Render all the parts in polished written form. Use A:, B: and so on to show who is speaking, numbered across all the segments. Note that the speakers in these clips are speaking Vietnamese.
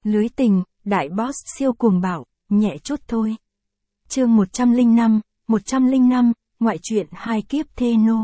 A: Lưới tình, đại boss siêu cuồng bạo, nhẹ chút thôi. Chương 105, ngoại truyện hai kiếp thê nô.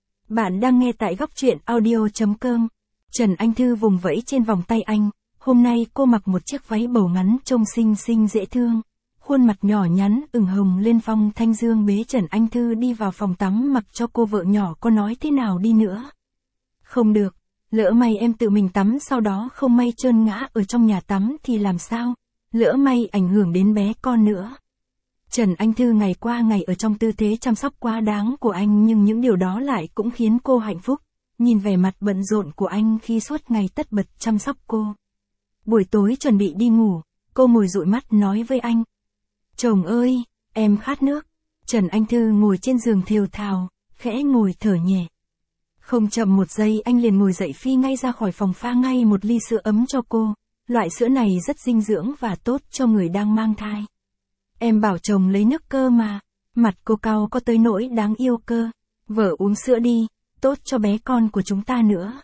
A: Bạn đang nghe tại góc truyện audio.com. Trần Anh Thư vùng vẫy trên vòng tay anh, hôm nay cô mặc một chiếc váy bầu ngắn trông xinh xinh dễ thương. Khuôn mặt nhỏ nhắn ửng hồng lên. Phong Thanh Dương bế Trần Anh Thư đi vào phòng tắm mặc cho cô vợ nhỏ có nói thế nào đi nữa. Không được, lỡ may em tự mình tắm sau đó không may trơn ngã ở trong nhà tắm thì làm sao, lỡ may ảnh hưởng đến bé con nữa. Trần Anh Thư ngày qua ngày ở trong tư thế chăm sóc quá đáng của anh nhưng những điều đó lại cũng khiến cô hạnh phúc, nhìn vẻ mặt bận rộn của anh khi suốt ngày tất bật chăm sóc cô. Buổi tối chuẩn bị đi ngủ, cô ngồi dụi mắt nói với anh. Chồng ơi, em khát nước. Trần Anh Thư ngồi trên giường thều thào, khẽ ngồi thở nhẹ. Không chậm một giây anh liền ngồi dậy phi ngay ra khỏi phòng pha ngay một ly sữa ấm cho cô. Loại sữa này rất dinh dưỡng và tốt cho người đang mang thai. Em bảo chồng lấy nước cơ mà. Mặt cô cau có tới nỗi đáng yêu cơ. Vợ uống sữa đi, tốt cho bé con của chúng ta nữa.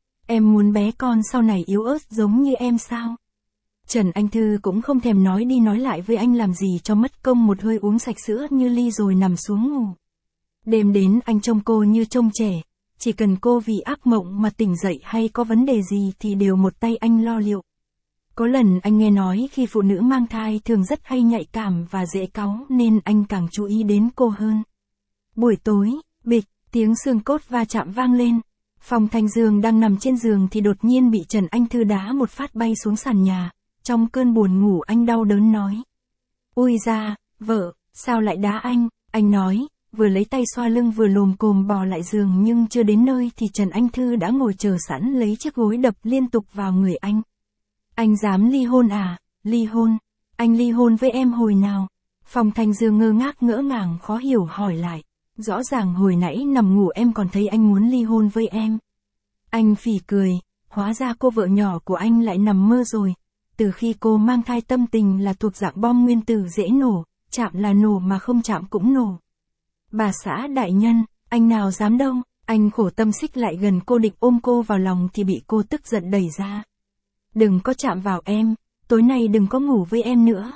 A: Em muốn bé con sau này yếu ớt giống như em sao? Trần Anh Thư cũng không thèm nói đi nói lại với anh làm gì cho mất công, một hơi uống sạch sữa như ly rồi nằm xuống ngủ. Đêm đến anh trông cô như trông trẻ, chỉ cần cô vì ác mộng mà tỉnh dậy hay có vấn đề gì thì đều một tay anh lo liệu. Có lần anh nghe nói khi phụ nữ mang thai thường rất hay nhạy cảm và dễ cáu nên anh càng chú ý đến cô hơn. Buổi tối, bịch, tiếng xương cốt va chạm vang lên. Phong Thanh Dương đang nằm trên giường thì đột nhiên bị Trần Anh Thư đá một phát bay xuống sàn nhà. Trong cơn buồn ngủ anh đau đớn nói. Ui da, vợ, sao lại đá anh? Anh nói, vừa lấy tay xoa lưng vừa lồm cồm bò lại giường nhưng chưa đến nơi thì Trần Anh Thư đã ngồi chờ sẵn lấy chiếc gối đập liên tục vào người anh. Anh dám ly hôn à? Ly hôn? Anh ly hôn với em hồi nào? Phong Thanh Dương ngơ ngác ngỡ ngàng khó hiểu hỏi lại. Rõ ràng hồi nãy nằm ngủ em còn thấy anh muốn ly hôn với em. Anh phì cười, hóa ra cô vợ nhỏ của anh lại nằm mơ rồi. Từ khi cô mang thai tâm tình là thuộc dạng bom nguyên tử dễ nổ, chạm là nổ mà không chạm cũng nổ. Bà xã đại nhân, anh nào dám đâu, anh khổ tâm xích lại gần cô định ôm cô vào lòng thì bị cô tức giận đẩy ra. Đừng có chạm vào em, tối nay đừng có ngủ với em nữa.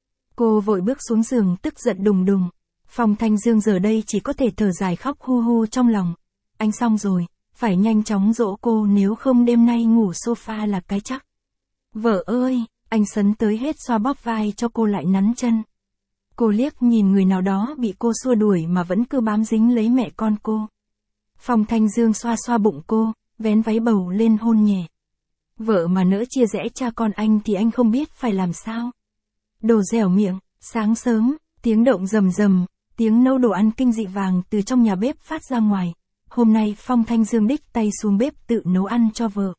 A: Cô vội bước xuống giường tức giận đùng đùng. Phong Thanh Dương giờ đây chỉ có thể thở dài khóc hu hu trong lòng. Anh xong rồi, phải nhanh chóng dỗ cô nếu không đêm nay ngủ sofa là cái chắc. Vợ ơi, anh sấn tới hết xoa bóp vai cho cô lại nắn chân. Cô liếc nhìn người nào đó bị cô xua đuổi mà vẫn cứ bám dính lấy mẹ con cô. Phong Thanh Dương xoa xoa bụng cô, vén váy bầu lên hôn nhẹ. Vợ mà nỡ chia rẽ cha con anh thì anh không biết phải làm sao. Đồ dẻo miệng, sáng sớm, tiếng động rầm rầm, tiếng nấu đồ ăn kinh dị vàng từ trong nhà bếp phát ra ngoài. Hôm nay Phong Thanh Dương đích tay xuống bếp tự nấu ăn cho vợ.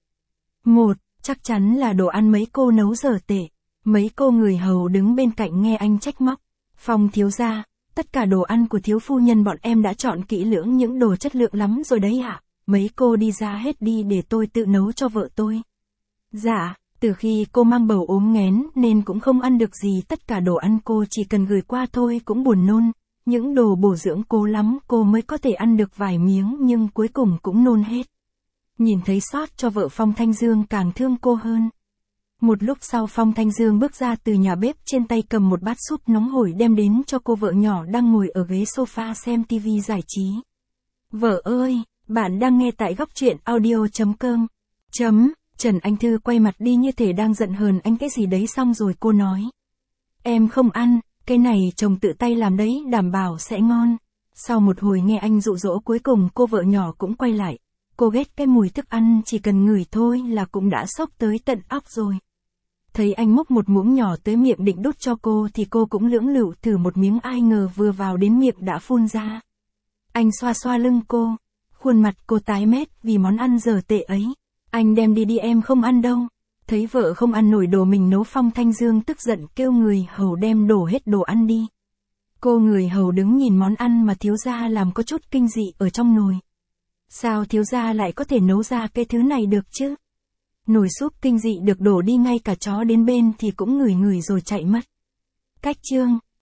A: Chắc chắn là đồ ăn mấy cô nấu dở tệ. Mấy cô người hầu đứng bên cạnh nghe anh trách móc. Phong thiếu gia, tất cả đồ ăn của thiếu phu nhân bọn em đã chọn kỹ lưỡng những đồ chất lượng lắm rồi đấy ạ. Mấy cô đi ra hết đi để tôi tự nấu cho vợ tôi. Dạ, từ khi cô mang bầu ốm nghén nên cũng không ăn được gì, tất cả đồ ăn cô chỉ cần gửi qua thôi cũng buồn nôn. Những đồ bổ dưỡng cố lắm cô mới có thể ăn được vài miếng nhưng cuối cùng cũng nôn hết. Nhìn thấy xót cho vợ Phong Thanh Dương càng thương cô hơn. Một lúc sau Phong Thanh Dương bước ra từ nhà bếp trên tay cầm một bát súp nóng hổi đem đến cho cô vợ nhỏ đang ngồi ở ghế sofa xem tivi giải trí. Vợ ơi, bạn đang nghe tại góc truyện audio.com. Trần Anh Thư quay mặt đi như thể đang giận hờn anh cái gì đấy xong rồi cô nói. Em không ăn, cái này chồng tự tay làm đấy đảm bảo sẽ ngon. Sau một hồi nghe anh dụ dỗ cuối cùng cô vợ nhỏ cũng quay lại. Cô ghét cái mùi thức ăn chỉ cần ngửi thôi là cũng đã xốc tới tận óc rồi. Thấy anh múc một muỗng nhỏ tới miệng định đút cho cô thì cô cũng lưỡng lự thử một miếng, ai ngờ vừa vào đến miệng đã phun ra. Anh xoa xoa lưng cô, khuôn mặt cô tái mét vì món ăn dở tệ ấy. Anh đem đi em không ăn đâu. Thấy vợ không ăn nổi đồ mình nấu Phong Thanh Dương tức giận kêu người hầu đem đổ hết đồ ăn đi. Cô người hầu đứng nhìn món ăn mà thiếu gia làm có chút kinh dị ở trong nồi. Sao thiếu gia lại có thể nấu ra cái thứ này được chứ? Nồi súp kinh dị được đổ đi ngay cả chó đến bên thì cũng ngửi rồi chạy mất. Cách chương